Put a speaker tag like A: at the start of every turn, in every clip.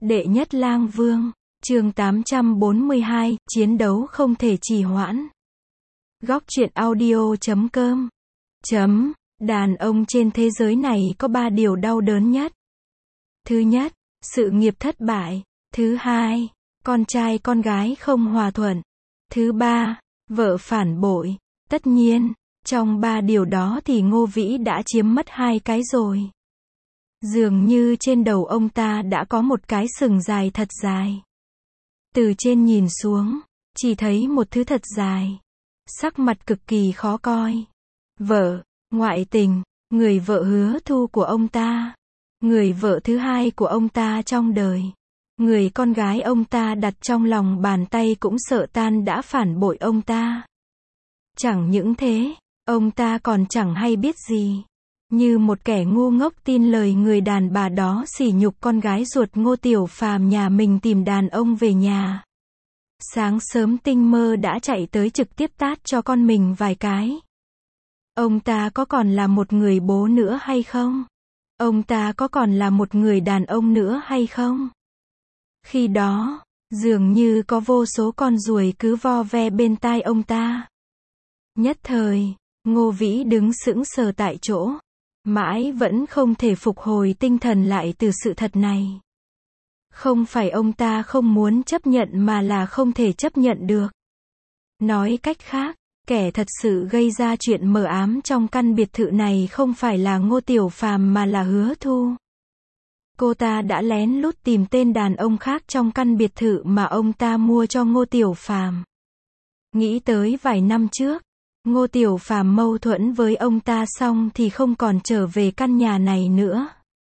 A: Đệ nhất lang vương, chương 842, chiến đấu không thể trì hoãn. Góc truyện audio.com. Đàn ông trên thế giới này có 3 điều đau đớn nhất. Thứ nhất, sự nghiệp thất bại. Thứ hai, con trai con gái không hòa thuận. Thứ ba, vợ phản bội. Tất nhiên, trong 3 điều đó thì Ngô Vĩ đã chiếm mất 2 cái rồi. Dường như trên đầu ông ta đã có một cái sừng dài thật dài. Từ trên nhìn xuống, chỉ thấy một thứ thật dài. Sắc mặt cực kỳ khó coi. Vợ, ngoại tình, người vợ Hứa Thu của ông ta. Người vợ thứ hai của ông ta trong đời. Người con gái ông ta đặt trong lòng bàn tay cũng sợ tan đã phản bội ông ta. Chẳng những thế, ông ta còn chẳng hay biết gì. Như một kẻ ngu ngốc tin lời người đàn bà đó sỉ nhục con gái ruột Ngô Tiểu Phàm nhà mình tìm đàn ông về nhà. Sáng sớm tinh mơ đã chạy tới trực tiếp tát cho con mình vài cái. Ông ta có còn là một người bố nữa hay không? Ông ta có còn là một người đàn ông nữa hay không? Khi đó, dường như có vô số con ruồi cứ vo ve bên tai ông ta. Nhất thời, Ngô Vĩ đứng sững sờ tại chỗ. Mãi vẫn không thể phục hồi tinh thần lại từ sự thật này. Không phải ông ta không muốn chấp nhận mà là không thể chấp nhận được. Nói cách khác, kẻ thật sự gây ra chuyện mờ ám trong căn biệt thự này không phải là Ngô Tiểu Phàm mà là Hứa Thu. Cô ta đã lén lút tìm tên đàn ông khác trong căn biệt thự mà ông ta mua cho Ngô Tiểu Phàm. Nghĩ tới vài năm trước, Ngô Tiểu Phàm mâu thuẫn với ông ta xong thì không còn trở về căn nhà này nữa.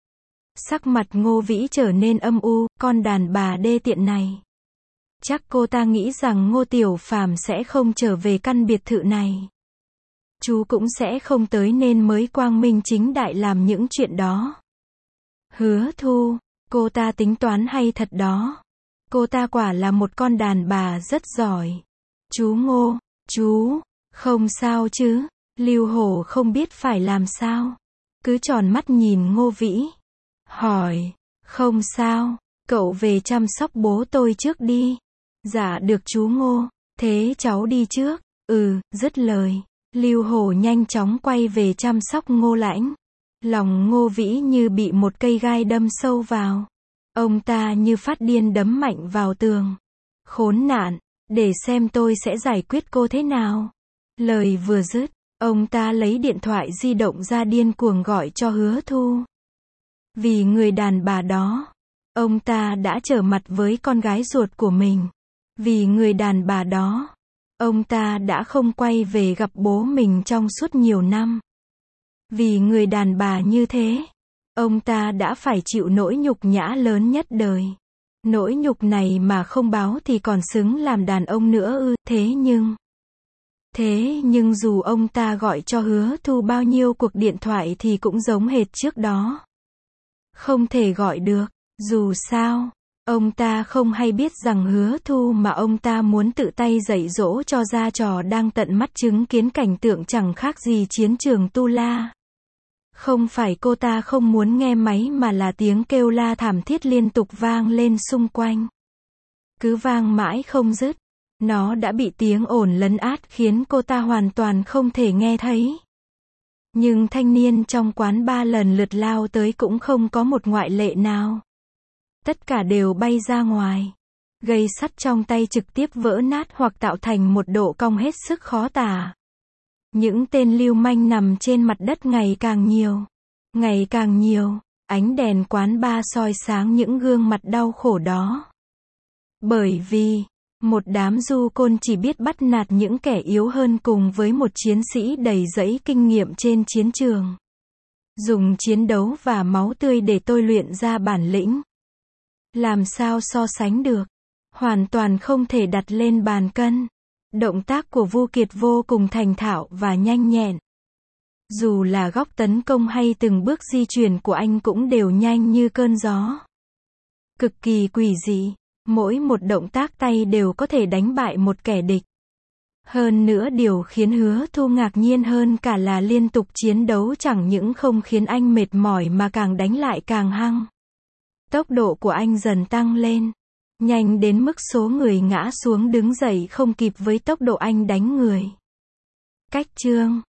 A: Sắc mặt Ngô Vĩ trở nên âm u, con đàn bà đê tiện này. Chắc cô ta nghĩ rằng Ngô Tiểu Phàm sẽ không trở về căn biệt thự này. Chú cũng sẽ không tới nên mới quang minh chính đại làm những chuyện đó. Hứa Thu, cô ta tính toán hay thật đó. Cô ta quả là một con đàn bà rất giỏi. Chú Ngô, chú, không sao chứ? Lưu Hổ không biết phải làm sao. Cứ tròn mắt nhìn Ngô Vĩ. Hỏi, không sao, cậu về chăm sóc bố tôi trước đi. Dạ được chú Ngô, thế cháu đi trước. Dứt lời. Lưu Hổ nhanh chóng quay về chăm sóc Ngô Lãnh. Lòng Ngô Vĩ như bị một cây gai đâm sâu vào. Ông ta như phát điên đấm mạnh vào tường. Khốn nạn, để xem tôi sẽ giải quyết cô thế nào. Lời vừa dứt, ông ta lấy điện thoại di động ra điên cuồng gọi cho Hứa Thu. Vì người đàn bà đó, ông ta đã trở mặt với con gái ruột của mình. Vì người đàn bà đó, ông ta đã không quay về gặp bố mình trong suốt nhiều năm. Vì người đàn bà như thế, ông ta đã phải chịu nỗi nhục nhã lớn nhất đời. Nỗi nhục này mà không báo thì còn xứng làm đàn ông nữa ư? Thế nhưng dù ông ta gọi cho Hứa Thu bao nhiêu cuộc điện thoại thì cũng giống hệt trước đó. Không thể gọi được, dù sao, ông ta không hay biết rằng Hứa Thu mà ông ta muốn tự tay dạy dỗ cho ra trò đang tận mắt chứng kiến cảnh tượng chẳng khác gì chiến trường Tu La. Không phải cô ta không muốn nghe máy mà là tiếng kêu la thảm thiết liên tục vang lên xung quanh. Cứ vang mãi không dứt. Nó đã bị tiếng ồn lấn át khiến cô ta hoàn toàn không thể nghe thấy. Nhưng thanh niên trong quán ba lần lượt lao tới cũng không có một ngoại lệ nào. Tất cả đều bay ra ngoài. Gây sắt trong tay trực tiếp vỡ nát hoặc tạo thành một độ cong hết sức khó tả. Những tên lưu manh nằm trên mặt đất ngày càng nhiều. Ngày càng nhiều, ánh đèn quán ba soi sáng những gương mặt đau khổ đó. Bởi vì một đám du côn chỉ biết bắt nạt những kẻ yếu hơn cùng với một chiến sĩ đầy dẫy kinh nghiệm trên chiến trường. Dùng chiến đấu và máu tươi để tôi luyện ra bản lĩnh. Làm sao so sánh được? Hoàn toàn không thể đặt lên bàn cân. Động tác của Vu Kiệt vô cùng thành thạo và nhanh nhẹn. Dù là góc tấn công hay từng bước di chuyển của anh cũng đều nhanh như cơn gió. Cực kỳ quỷ dị. Mỗi một động tác tay đều có thể đánh bại một kẻ địch. Hơn nữa điều khiến Hứa Thu ngạc nhiên hơn cả là liên tục chiến đấu chẳng những không khiến anh mệt mỏi mà càng đánh lại càng hăng. Tốc độ của anh dần tăng lên. Nhanh đến mức số người ngã xuống đứng dậy không kịp với tốc độ anh đánh người. Cách chương